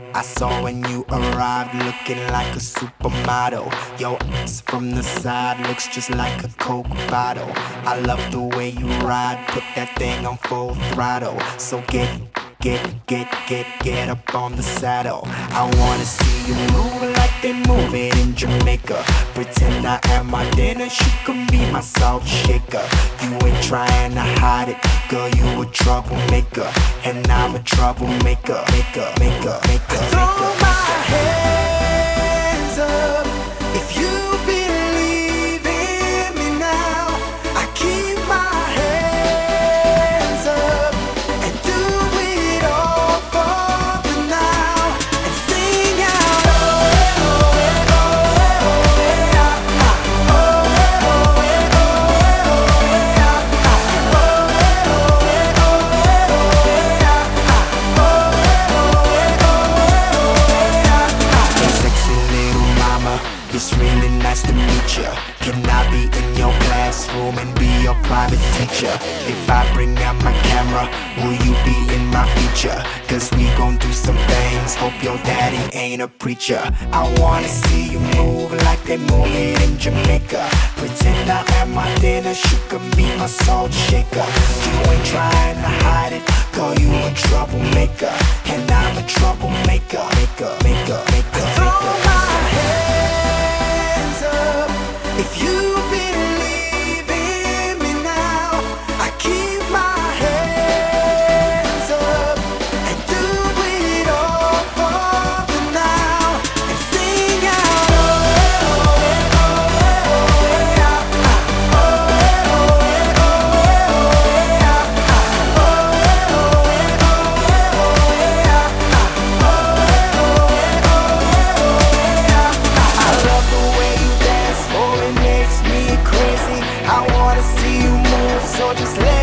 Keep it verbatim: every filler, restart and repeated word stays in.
I saw when you arrived, looking like a supermodel. Your ass from the side looks just like a Coke bottle. I love the way you ride, put that thing on full throttle. So get, get, get, get, get up on the saddle. I wanna see you move like they move it in Jamaica. Pretend I am my Dennis, you can be my salt shaker. You ain't trying to hide it, girl, you a troublemaker. And I'm a troublemaker, maker, maker, maker. I throw my hands up if you believe in me now. I keep my hands up and do it all for the now. And sing out, oh, eh, oh, eh, oh, eh, oh, eh, ah, ah, oh, eh, oh, eh, oh, eh, oh, eh, ah, ah, oh, eh, oh, eh, oh, eh, oh, eh, ah, ah, oh, eh, oh, eh, oh, eh, oh, eh, ah, ah. Hey, sexy little mama, it's really nice to meet ya. Can I be in your classroom and be your private teacher? If I bring out my camera, will you be in my feature? Cause we gon' do some things, hope your daddy ain't a preacher. I wanna see you move like they move it in Jamaica. Pretend I am my dinner, you can be my salt shaker. You ain't trying to hide it, girl, you a troublemaker. And I'm a troublemaker, maker, maker, maker, maker. If you believe in me now, I keep my hands up and do it all for the now. And sing out, oh, eh, oh, eh, oh, eh, oh, eh, ah, ah, oh, eh, oh, eh, oh, eh, oh, eh, ah, ah, oh, eh, oh, eh, oh, eh, oh, eh, ah, ah, oh, eh, oh, eh, oh, eh, oh, eh, ah, ah. I love the way you dance, oh, it makes me crazy. I wanna see you move, so just let